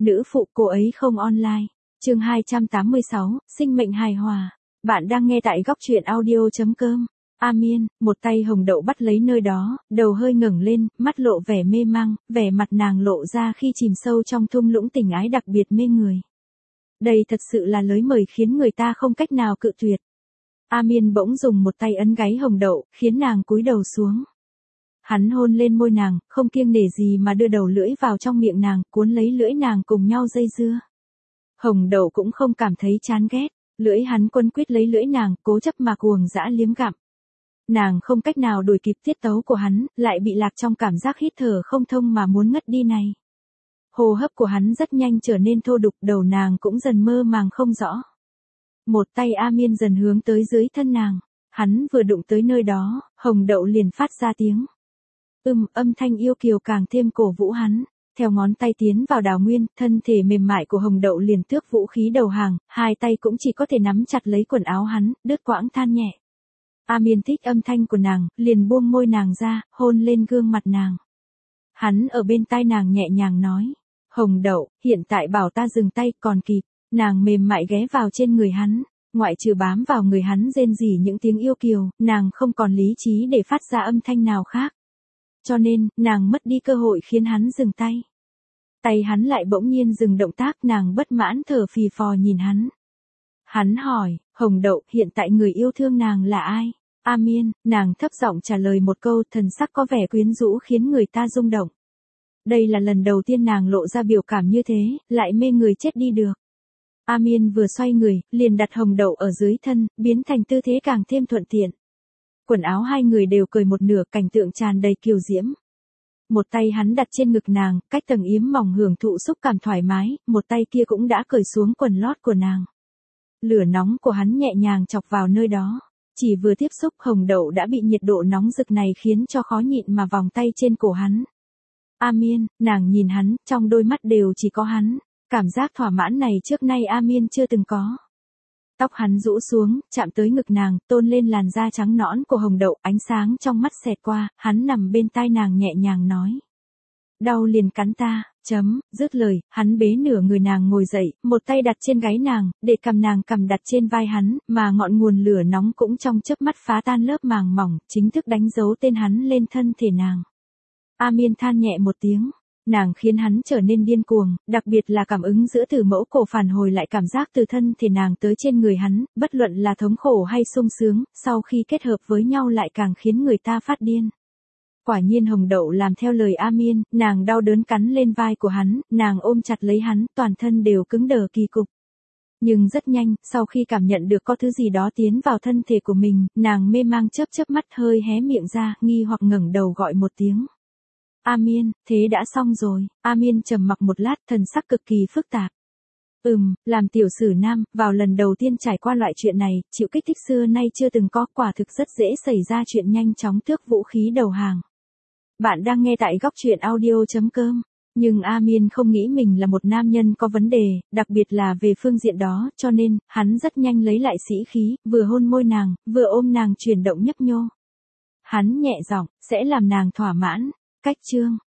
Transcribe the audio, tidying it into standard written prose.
nữ phụ cô ấy không online. Chương 286, sinh mệnh hài hòa. Bạn đang nghe tại góc truyện audio.com. Miên, một tay Hồng Đậu bắt lấy nơi đó, đầu hơi ngẩng lên, mắt lộ vẻ mê mang, vẻ mặt nàng lộ ra khi chìm sâu trong thung lũng tình ái đặc biệt mê người. Đây thật sự là lời mời khiến người ta không cách nào cự tuyệt. Miên bỗng dùng một tay ấn gáy Hồng Đậu, khiến nàng cúi đầu xuống. Hắn hôn lên môi nàng, không kiêng nể gì mà đưa đầu lưỡi vào trong miệng nàng, cuốn lấy lưỡi nàng cùng nhau dây dưa. Hồng Đậu cũng không cảm thấy chán ghét, lưỡi hắn quấn quýt lấy lưỡi nàng, cố chấp mà cuồng dã liếm gặm. Nàng không cách nào đuổi kịp tiết tấu của hắn, lại bị lạc trong cảm giác hít thở không thông mà muốn ngất đi này. Hô hấp của hắn rất nhanh trở nên thô đục, đầu nàng cũng dần mơ màng không rõ. Một tay Miên dần hướng tới dưới thân nàng, hắn vừa đụng tới nơi đó, Hồng Đậu liền phát ra tiếng. Âm thanh yêu kiều càng thêm cổ vũ hắn. Theo ngón tay tiến vào đào nguyên, thân thể mềm mại của Hồng Đậu liền tước vũ khí đầu hàng, hai tay cũng chỉ có thể nắm chặt lấy quần áo hắn, đứt quãng than nhẹ. Miên thích âm thanh của nàng, liền buông môi nàng ra, hôn lên gương mặt nàng. Hắn ở bên tai nàng nhẹ nhàng nói, Hồng Đậu, hiện tại bảo ta dừng tay, còn kịp. Nàng mềm mại ghé vào trên người hắn, ngoại trừ bám vào người hắn rên rỉ những tiếng yêu kiều, nàng không còn lý trí để phát ra âm thanh nào khác. Cho nên, nàng mất đi cơ hội khiến hắn dừng tay. Tay hắn lại bỗng nhiên dừng động tác, nàng bất mãn thở phì phò nhìn hắn. Hắn hỏi, Hồng Đậu, hiện tại người yêu thương nàng là ai? Miên, nàng thấp giọng trả lời một câu, thần sắc có vẻ quyến rũ khiến người ta rung động. Đây là lần đầu tiên nàng lộ ra biểu cảm như thế, lại mê người chết đi được. Miên vừa xoay người, liền đặt Hồng Đậu ở dưới thân, biến thành tư thế càng thêm thuận tiện. Quần áo hai người đều cởi một nửa, cảnh tượng tràn đầy kiều diễm. Một tay hắn đặt trên ngực nàng, cách tầng yếm mỏng hưởng thụ xúc cảm thoải mái, một tay kia cũng đã cởi xuống quần lót của nàng. Lửa nóng của hắn nhẹ nhàng chọc vào nơi đó. Chỉ vừa tiếp xúc, Hồng Đậu đã bị nhiệt độ nóng rực này khiến cho khó nhịn mà vòng tay trên cổ hắn. Miên, nàng nhìn hắn, trong đôi mắt đều chỉ có hắn. Cảm giác thỏa mãn này trước nay Miên chưa từng có. Tóc hắn rũ xuống, chạm tới ngực nàng, tôn lên làn da trắng nõn của Hồng Đậu, ánh sáng trong mắt xẹt qua, hắn nằm bên tai nàng nhẹ nhàng nói. Đau liền cắn ta, dứt lời, hắn bế nửa người nàng ngồi dậy, một tay đặt trên gáy nàng, để cầm nàng cầm đặt trên vai hắn, mà ngọn nguồn lửa nóng cũng trong chớp mắt phá tan lớp màng mỏng, chính thức đánh dấu tên hắn lên thân thể nàng. Miên than nhẹ một tiếng. Nàng khiến hắn trở nên điên cuồng, đặc biệt là cảm ứng giữa từ mẫu cổ phản hồi lại cảm giác từ thân thể nàng tới trên người hắn, bất luận là thống khổ hay sung sướng, sau khi kết hợp với nhau lại càng khiến người ta phát điên. Quả nhiên Hồng Đậu làm theo lời Miên, nàng đau đớn cắn lên vai của hắn, nàng ôm chặt lấy hắn, toàn thân đều cứng đờ kỳ cục. Nhưng rất nhanh, sau khi cảm nhận được có thứ gì đó tiến vào thân thể của mình, nàng mê mang chớp mắt hơi hé miệng ra, nghi hoặc ngẩng đầu gọi một tiếng. Miên, thế đã xong rồi. Miên trầm mặc một lát, thần sắc cực kỳ phức tạp. Làm tiểu sử nam, vào lần đầu tiên trải qua loại chuyện này, chịu kích thích xưa nay chưa từng có, quả thực rất dễ xảy ra chuyện nhanh chóng tước vũ khí đầu hàng. Bạn đang nghe tại góc truyện audio.com. Nhưng Miên không nghĩ mình là một nam nhân có vấn đề, đặc biệt là về phương diện đó, cho nên, hắn rất nhanh lấy lại sĩ khí, vừa hôn môi nàng, vừa ôm nàng chuyển động nhấp nhô. Hắn nhẹ giọng, sẽ làm nàng thỏa mãn. Cách chương